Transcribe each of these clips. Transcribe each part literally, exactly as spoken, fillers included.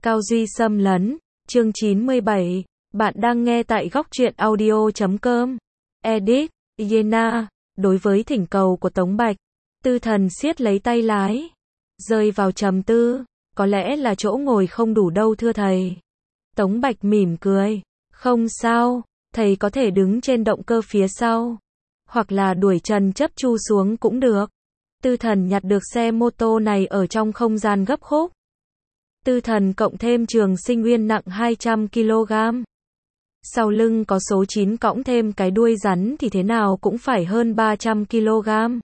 Cao Duy xâm lấn, chương chín mươi bảy, bạn đang nghe tại góc truyện audio chấm com. Edit, Yena, đối với thỉnh cầu của Tống Bạch, Tư Thần siết lấy tay lái, rơi vào trầm tư, có lẽ là chỗ ngồi không đủ đâu thưa thầy. Tống Bạch mỉm cười, không sao, thầy có thể đứng trên động cơ phía sau, hoặc là đuổi Trần Chấp Chu xuống cũng được. Tư Thần nhặt được xe mô tô này ở trong không gian gấp khúc. Tư Thần cộng thêm Trường Sinh Uyên nặng hai trăm ki lô gam. Sau lưng có số chín cõng thêm cái đuôi rắn thì thế nào cũng phải hơn ba trăm ki lô gam.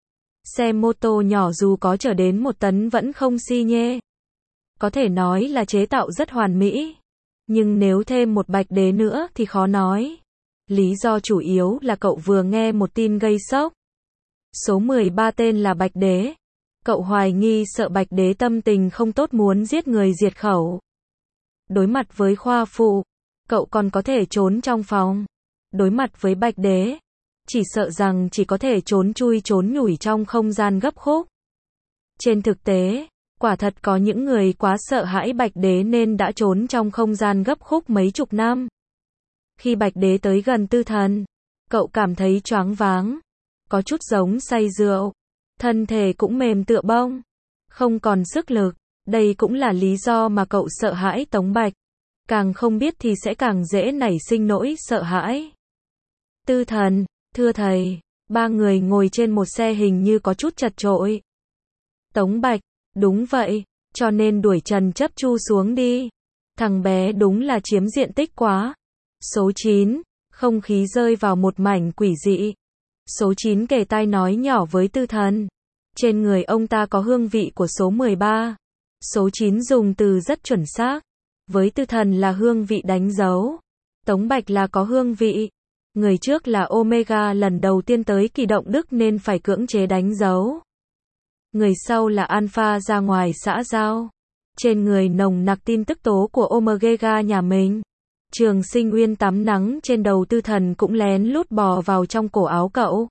Xe mô tô nhỏ dù có chở đến một tấn vẫn không xi nhê. Có thể nói là chế tạo rất hoàn mỹ. Nhưng nếu thêm một bạch đế nữa thì khó nói. Lý do chủ yếu là cậu vừa nghe một tin gây sốc. Số mười ba tên là bạch đế. Cậu hoài nghi sợ bạch đế tâm tình không tốt muốn giết người diệt khẩu. Đối mặt với khoa phụ, cậu còn có thể trốn trong phòng. Đối mặt với bạch đế, chỉ sợ rằng chỉ có thể trốn chui trốn nhủi trong không gian gấp khúc. Trên thực tế, quả thật có những người quá sợ hãi bạch đế nên đã trốn trong không gian gấp khúc mấy chục năm. Khi bạch đế tới gần Tư Thần, cậu cảm thấy choáng váng, có chút giống say rượu, thân thể cũng mềm tựa bông, không còn sức lực. Đây cũng là lý do mà cậu sợ hãi Tống Bạch. Càng không biết thì sẽ càng dễ nảy sinh nỗi sợ hãi. Tư Thần, thưa thầy, ba người ngồi trên một xe hình như có chút chật chội. Tống Bạch, đúng vậy, cho nên đuổi Trần Chấp Chu xuống đi. Thằng bé đúng là chiếm diện tích quá. Số chín, không khí rơi vào một mảnh quỷ dị. Số chín kề tai nói nhỏ với Tư Thần. Trên người ông ta có hương vị của số mười ba. Số chín dùng từ rất chuẩn xác. Với Tư Thần là hương vị đánh dấu. Tống Bạch là có hương vị. Người trước là Omega lần đầu tiên tới Kỳ Động Đức nên phải cưỡng chế đánh dấu. Người sau là Alpha ra ngoài xã giao. Trên người nồng nặc tin tức tố của Omega nhà mình. Trường Sinh Uyên tắm nắng trên đầu Tư Thần cũng lén lút bò vào trong cổ áo cậu.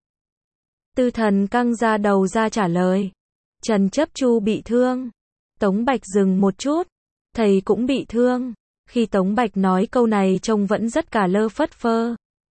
Tư Thần căng ra đầu ra trả lời. Trần Chấp Chu bị thương. Tống Bạch dừng một chút. Thầy cũng bị thương. Khi Tống Bạch nói câu này trông vẫn rất cả lơ phất phơ.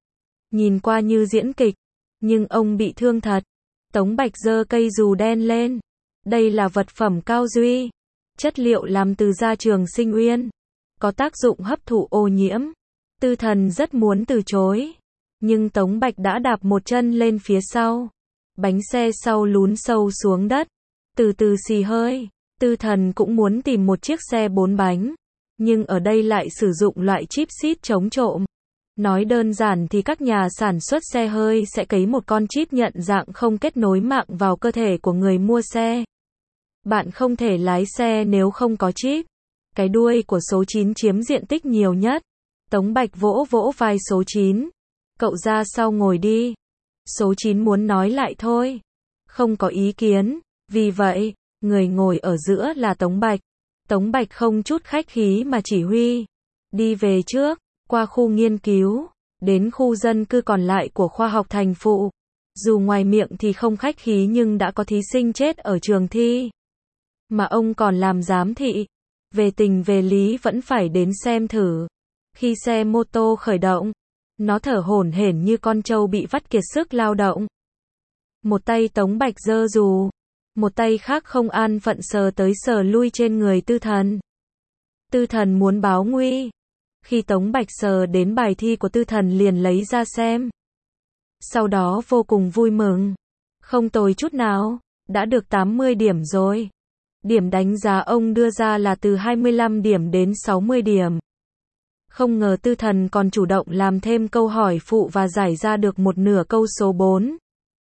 Nhìn qua như diễn kịch. Nhưng ông bị thương thật. Tống Bạch giơ cây dù đen lên. Đây là vật phẩm Cao Duy. Chất liệu làm từ da Trường Sinh Uyên. Có tác dụng hấp thụ ô nhiễm. Tư Thần rất muốn từ chối. Nhưng Tống Bạch đã đạp một chân lên phía sau. Bánh xe sau lún sâu xuống đất. Từ từ xì hơi. Tư Thần cũng muốn tìm một chiếc xe bốn bánh. Nhưng ở đây lại sử dụng loại chip xít chống trộm. Nói đơn giản thì các nhà sản xuất xe hơi sẽ cấy một con chip nhận dạng không kết nối mạng vào cơ thể của người mua xe. Bạn không thể lái xe nếu không có chip. Cái đuôi của số chín chiếm diện tích nhiều nhất. Tống Bạch vỗ vỗ vai số chín. Cậu ra sau ngồi đi. Số chín muốn nói lại thôi. Không có ý kiến. Vì vậy, người ngồi ở giữa là Tống Bạch. Tống Bạch không chút khách khí mà chỉ huy. Đi về trước, qua khu nghiên cứu, đến khu dân cư còn lại của khoa học thành phụ. Dù ngoài miệng thì không khách khí nhưng đã có thí sinh chết ở trường thi. Mà ông còn làm giám thị. Về tình về lý vẫn phải đến xem thử. Khi xe mô tô khởi động, nó thở hổn hển như con trâu bị vắt kiệt sức lao động. Một tay Tống Bạch giơ dù, một tay khác không an phận sờ tới sờ lui trên người Tư Thần. Tư Thần muốn báo nguy. Khi Tống Bạch sờ đến bài thi của Tư Thần liền lấy ra xem. Sau đó vô cùng vui mừng. Không tồi chút nào, đã được tám mươi điểm rồi. Điểm đánh giá ông đưa ra là từ hai mươi lăm điểm đến sáu mươi điểm. Không ngờ Tư Thần còn chủ động làm thêm câu hỏi phụ và giải ra được một nửa câu số bốn.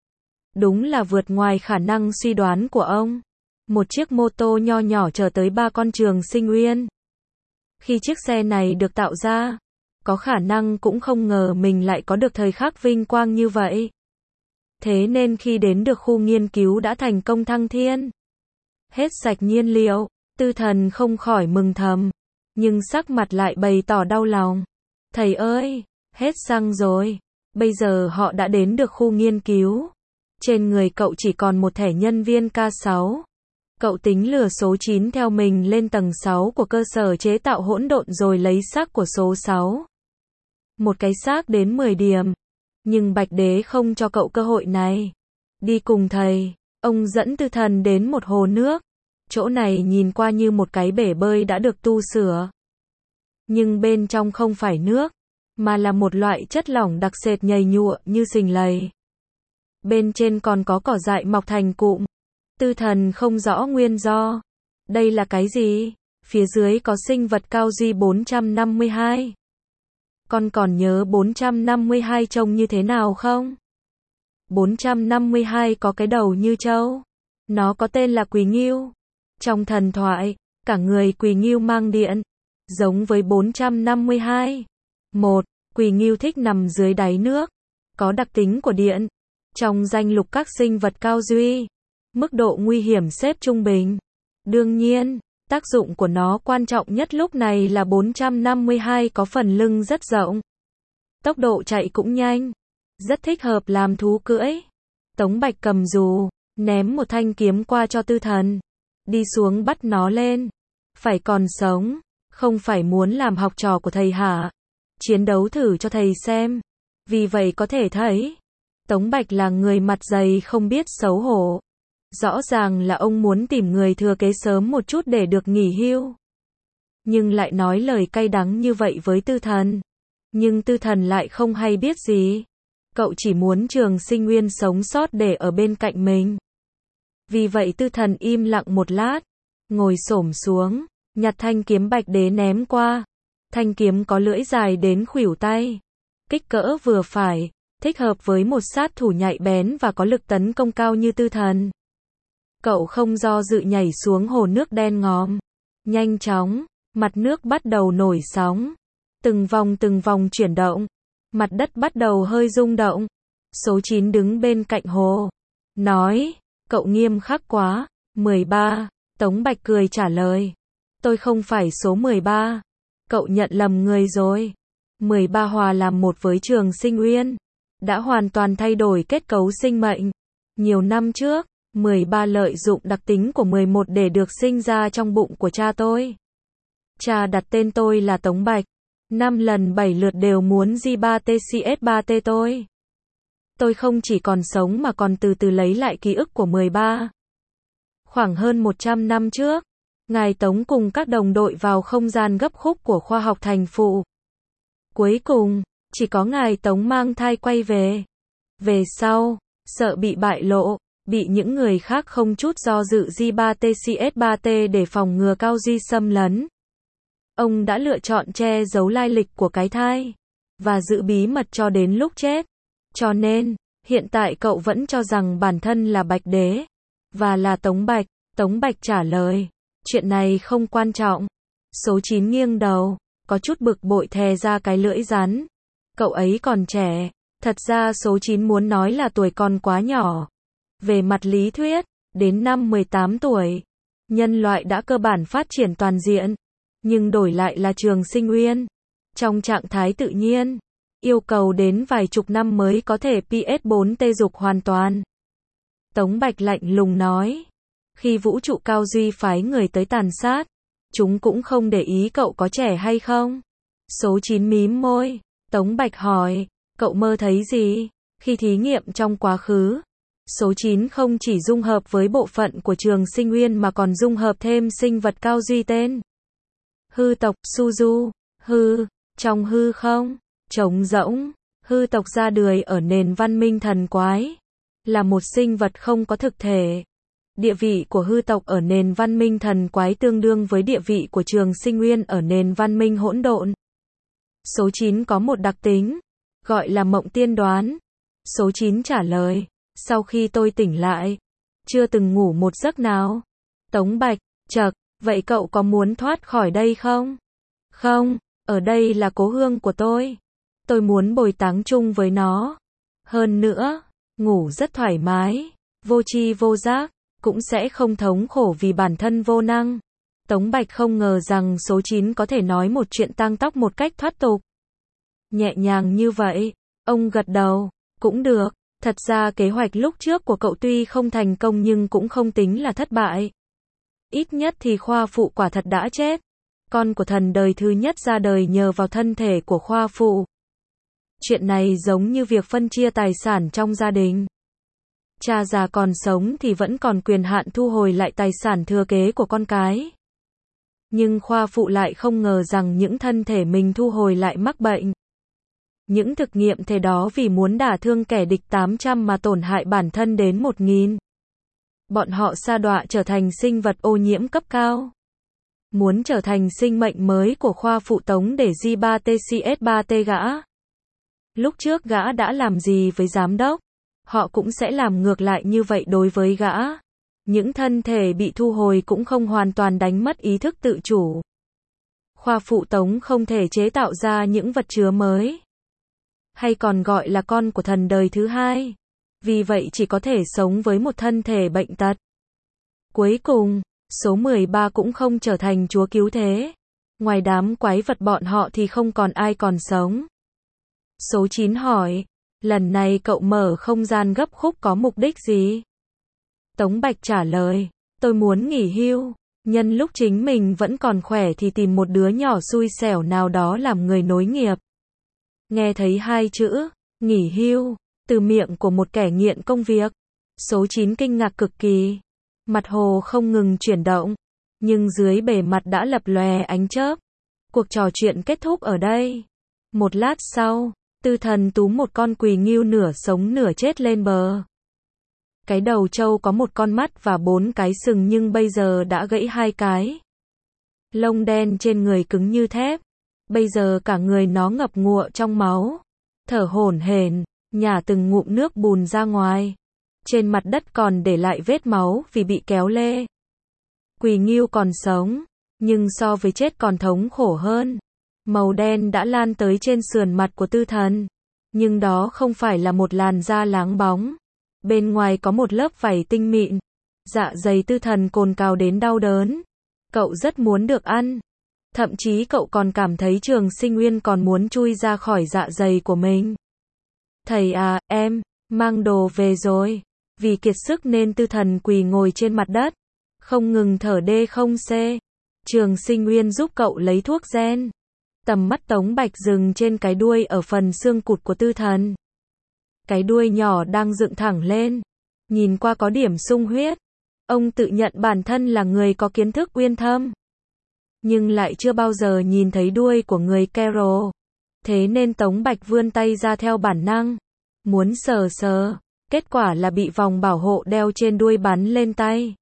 Đúng là vượt ngoài khả năng suy đoán của ông. Một chiếc mô tô nho nhỏ chở tới ba con Trường Sinh Uyên. Khi chiếc xe này được tạo ra, có khả năng cũng không ngờ mình lại có được thời khắc vinh quang như vậy. Thế nên khi đến được khu nghiên cứu đã thành công thăng thiên. Hết sạch nhiên liệu, Tư Thần không khỏi mừng thầm. Nhưng sắc mặt lại bày tỏ đau lòng. Thầy ơi, hết xăng rồi. Bây giờ họ đã đến được khu nghiên cứu. Trên người cậu chỉ còn một thẻ nhân viên K sáu. Cậu tính lừa số chín theo mình lên tầng sáu của cơ sở chế tạo hỗn độn rồi lấy xác của số sáu. Một cái xác đến mười điểm. Nhưng Bạch Đế không cho cậu cơ hội này. Đi cùng thầy, ông dẫn Tư Thần đến một hồ nước. Chỗ này nhìn qua như một cái bể bơi đã được tu sửa. Nhưng bên trong không phải nước, mà là một loại chất lỏng đặc sệt nhầy nhụa như sình lầy. Bên trên còn có cỏ dại mọc thành cụm. Tư Thần không rõ nguyên do. Đây là cái gì? Phía dưới có sinh vật cao duy bốn trăm năm mươi hai. Con còn nhớ bốn trăm năm mươi hai trông như thế nào không? bốn trăm năm mươi hai có cái đầu như trâu. Nó có tên là Quỳ Ngưu. Trong thần thoại, cả người Quỳ Ngưu mang điện, giống với bốn trăm năm mươi hai. một. Quỳ Ngưu thích nằm dưới đáy nước, có đặc tính của điện. Trong danh lục các sinh vật cao duy, mức độ nguy hiểm xếp trung bình. Đương nhiên, tác dụng của nó quan trọng nhất lúc này là bốn trăm năm mươi hai có phần lưng rất rộng. Tốc độ chạy cũng nhanh, rất thích hợp làm thú cưỡi. Tống Bạch cầm dù, ném một thanh kiếm qua cho Tư Thần. Đi xuống bắt nó lên. Phải còn sống, không phải muốn làm học trò của thầy hả? Chiến đấu thử cho thầy xem. Vì vậy có thể thấy, Tống Bạch là người mặt dày không biết xấu hổ. Rõ ràng là ông muốn tìm người thừa kế sớm một chút để được nghỉ hưu. Nhưng lại nói lời cay đắng như vậy với Tư Thần. Nhưng Tư Thần lại không hay biết gì. Cậu chỉ muốn Trường Sinh Nguyên sống sót để ở bên cạnh mình. Vì vậy Tư Thần im lặng một lát, ngồi xổm xuống, nhặt thanh kiếm Bạch Đế ném qua. Thanh kiếm có lưỡi dài đến khuỷu tay, kích cỡ vừa phải, thích hợp với một sát thủ nhạy bén và có lực tấn công cao như Tư Thần. Cậu không do dự nhảy xuống hồ nước đen ngòm. Nhanh chóng, mặt nước bắt đầu nổi sóng. Từng vòng từng vòng chuyển động. Mặt đất bắt đầu hơi rung động. Số chín đứng bên cạnh hồ. Nói, cậu nghiêm khắc quá. mười ba. Tống Bạch cười trả lời. Tôi không phải số mười ba. Cậu nhận lầm người rồi. mười ba hòa làm một với Trường Sinh Nguyên. Đã hoàn toàn thay đổi kết cấu sinh mệnh. Nhiều năm trước, mười ba lợi dụng đặc tính của mười một để được sinh ra trong bụng của cha tôi. Cha đặt tên tôi là Tống Bạch. Năm lần bảy lượt đều muốn G ba T C S ba T tôi. Tôi không chỉ còn sống mà còn từ từ lấy lại ký ức của mười ba. Khoảng hơn một trăm năm trước, Ngài Tống cùng các đồng đội vào không gian gấp khúc của khoa học thành phụ. Cuối cùng, chỉ có Ngài Tống mang thai quay về. Về sau, sợ bị bại lộ, bị những người khác không chút do dự G ba T C S ba T để phòng ngừa cao duy xâm lấn. Ông đã lựa chọn che giấu lai lịch của cái thai, và giữ bí mật cho đến lúc chết. Cho nên, hiện tại cậu vẫn cho rằng bản thân là Bạch Đế, và là Tống Bạch. Tống Bạch trả lời, chuyện này không quan trọng. Số chín nghiêng đầu, có chút bực bội thè ra cái lưỡi rắn. Cậu ấy còn trẻ, thật ra số chín muốn nói là tuổi còn quá nhỏ. Về mặt lý thuyết, đến năm mười tám tuổi, nhân loại đã cơ bản phát triển toàn diện. Nhưng đổi lại là Trường Sinh Nguyên. Trong trạng thái tự nhiên, yêu cầu đến vài chục năm mới có thể P S bốn tê dục hoàn toàn. Tống Bạch lạnh lùng nói. Khi vũ trụ cao duy phái người tới tàn sát, chúng cũng không để ý cậu có trẻ hay không. Số chín mím môi. Tống Bạch hỏi, cậu mơ thấy gì? Khi thí nghiệm trong quá khứ, số chín không chỉ dung hợp với bộ phận của Trường Sinh Nguyên mà còn dung hợp thêm sinh vật cao duy tên hư tộc Suzu. Hư, trong hư không, trống rỗng. Hư tộc ra đời ở nền văn minh thần quái, là một sinh vật không có thực thể. Địa vị của hư tộc ở nền văn minh thần quái tương đương với địa vị của Trường Sinh Nguyên ở nền văn minh hỗn độn. Số chín có một đặc tính, gọi là mộng tiên đoán. Số chín trả lời, sau khi tôi tỉnh lại, chưa từng ngủ một giấc nào. Tống Bạch, chậc, vậy cậu có muốn thoát khỏi đây không? Không, ở đây là cố hương của tôi. Tôi muốn bồi táng chung với nó. Hơn nữa, ngủ rất thoải mái, vô tri vô giác, cũng sẽ không thống khổ vì bản thân vô năng. Tống Bạch không ngờ rằng số chín có thể nói một chuyện tang tóc một cách thoát tục. Nhẹ nhàng như vậy, ông gật đầu, cũng được. Thật ra kế hoạch lúc trước của cậu tuy không thành công nhưng cũng không tính là thất bại. Ít nhất thì khoa phụ quả thật đã chết. Con của thần đời thứ nhất ra đời nhờ vào thân thể của khoa phụ. Chuyện này giống như việc phân chia tài sản trong gia đình. Cha già còn sống thì vẫn còn quyền hạn thu hồi lại tài sản thừa kế của con cái. Nhưng khoa phụ lại không ngờ rằng những thân thể mình thu hồi lại mắc bệnh. Những thực nghiệm thế đó vì muốn đả thương kẻ địch tám trăm mà tổn hại bản thân đến một nghìn. Bọn họ sa đọa trở thành sinh vật ô nhiễm cấp cao. Muốn trở thành sinh mệnh mới của khoa phụ Tống để G ba T C S ba T gã. Lúc trước gã đã làm gì với giám đốc, họ cũng sẽ làm ngược lại như vậy đối với gã. Những thân thể bị thu hồi cũng không hoàn toàn đánh mất ý thức tự chủ. Khoa phụ Tống không thể chế tạo ra những vật chứa mới, hay còn gọi là con của thần đời thứ hai. Vì vậy chỉ có thể sống với một thân thể bệnh tật. Cuối cùng, số mười ba cũng không trở thành chúa cứu thế. Ngoài đám quái vật bọn họ thì không còn ai còn sống. Số chín hỏi, lần này cậu mở không gian gấp khúc có mục đích gì? Tống Bạch trả lời, tôi muốn nghỉ hưu. Nhân lúc chính mình vẫn còn khỏe thì tìm một đứa nhỏ xui xẻo nào đó làm người nối nghiệp. Nghe thấy hai chữ, nghỉ hưu, từ miệng của một kẻ nghiện công việc. Số chín kinh ngạc cực kỳ. Mặt hồ không ngừng chuyển động. Nhưng dưới bề mặt đã lập lòe ánh chớp. Cuộc trò chuyện kết thúc ở đây. Một lát sau, Tư Thần túm một con quỳ ngưu nửa sống nửa chết lên bờ. Cái đầu trâu có một con mắt và bốn cái sừng nhưng bây giờ đã gãy hai cái. Lông đen trên người cứng như thép. Bây giờ cả người nó ngập ngụa trong máu. Thở hổn hển, nhả từng ngụm nước bùn ra ngoài. Trên mặt đất còn để lại vết máu vì bị kéo lê. Quỳ ngưu còn sống, nhưng so với chết còn thống khổ hơn. Màu đen đã lan tới trên sườn mặt của Tư Thần. Nhưng đó không phải là một làn da láng bóng. Bên ngoài có một lớp vảy tinh mịn. Dạ dày Tư Thần cồn cào đến đau đớn. Cậu rất muốn được ăn. Thậm chí cậu còn cảm thấy Trường Sinh Uyên còn muốn chui ra khỏi dạ dày của mình. Thầy à, em, mang đồ về rồi. Vì kiệt sức nên Tư Thần quỳ ngồi trên mặt đất. Không ngừng thở đê không xê. Trường Sinh Uyên giúp cậu lấy thuốc gen. Tầm mắt Tống Bạch dừng trên cái đuôi ở phần xương cụt của Tư Thần. Cái đuôi nhỏ đang dựng thẳng lên. Nhìn qua có điểm sung huyết. Ông tự nhận bản thân là người có kiến thức uyên thâm. Nhưng lại chưa bao giờ nhìn thấy đuôi của người Carol. Thế nên Tống Bạch vươn tay ra theo bản năng. Muốn sờ sờ. Kết quả là bị vòng bảo hộ đeo trên đuôi bắn lên tay.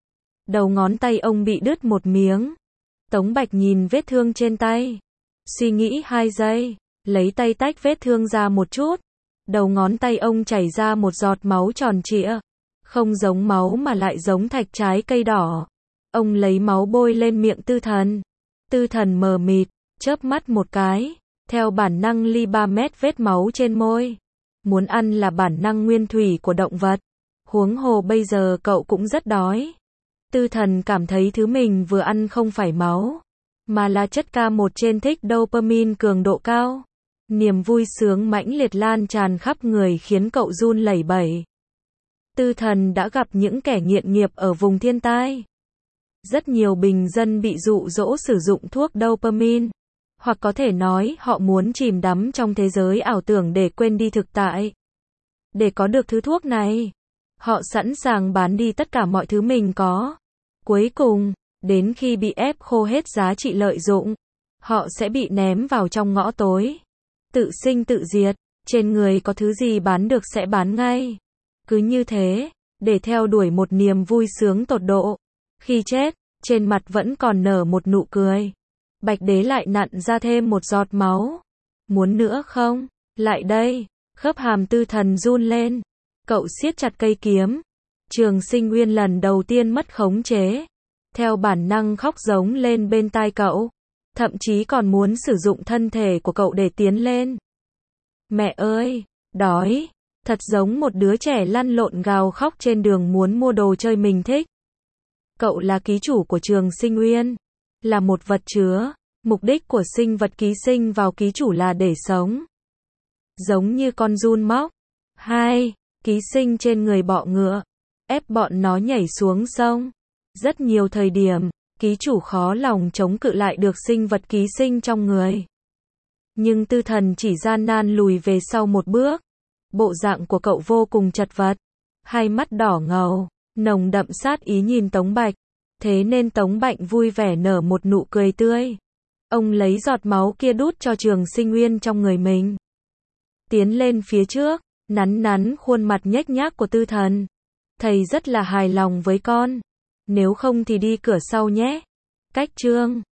Đầu ngón tay ông bị đứt một miếng. Tống Bạch nhìn vết thương trên tay. Suy nghĩ hai giây. Lấy tay tách vết thương ra một chút. Đầu ngón tay ông chảy ra một giọt máu tròn trịa. Không giống máu mà lại giống thạch trái cây đỏ. Ông lấy máu bôi lên miệng Tư Thần. Tư Thần mờ mịt, chớp mắt một cái. Theo bản năng ly ba mét vết máu trên môi. Muốn ăn là bản năng nguyên thủy của động vật. Huống hồ bây giờ cậu cũng rất đói. Tư Thần cảm thấy thứ mình vừa ăn không phải máu, mà là chất ca một trên thích dopamine cường độ cao. Niềm vui sướng mãnh liệt lan tràn khắp người khiến cậu run lẩy bẩy. Tư Thần đã gặp những kẻ nghiện nghiệp ở vùng thiên tai. Rất nhiều bình dân bị dụ dỗ sử dụng thuốc dopamine. Hoặc có thể nói họ muốn chìm đắm trong thế giới ảo tưởng để quên đi thực tại. Để có được thứ thuốc này, họ sẵn sàng bán đi tất cả mọi thứ mình có. Cuối cùng, đến khi bị ép khô hết giá trị lợi dụng, họ sẽ bị ném vào trong ngõ tối. Tự sinh tự diệt, trên người có thứ gì bán được sẽ bán ngay. Cứ như thế, để theo đuổi một niềm vui sướng tột độ. Khi chết, trên mặt vẫn còn nở một nụ cười. Bạch Đế lại nặn ra thêm một giọt máu. Muốn nữa không? Lại đây. Khớp hàm Tư Thần run lên. Cậu siết chặt cây kiếm. Trường Sinh Uyên lần đầu tiên mất khống chế. Theo bản năng khóc giống lên bên tai cậu. Thậm chí còn muốn sử dụng thân thể của cậu để tiến lên. Mẹ ơi, đói. Thật giống một đứa trẻ lăn lộn gào khóc trên đường muốn mua đồ chơi mình thích. Cậu là ký chủ của Trường Sinh Uyên. Là một vật chứa. Mục đích của sinh vật ký sinh vào ký chủ là để sống. Giống như con giun móc. Hai. Ký sinh trên người bọ ngựa. Ép bọn nó nhảy xuống sông. Rất nhiều thời điểm, ký chủ khó lòng chống cự lại được sinh vật ký sinh trong người. Nhưng Tư Thần chỉ gian nan lùi về sau một bước. Bộ dạng của cậu vô cùng chật vật. Hai mắt đỏ ngầu, nồng đậm sát ý nhìn Tống Bạch. Thế nên Tống Bạch vui vẻ nở một nụ cười tươi. Ông lấy giọt máu kia đút cho Trường Sinh Uyên trong người mình. Tiến lên phía trước, nắn nắn khuôn mặt nhếch nhác của Tư Thần. Thầy rất là hài lòng với con. Nếu không thì đi cửa sau nhé. Cách chương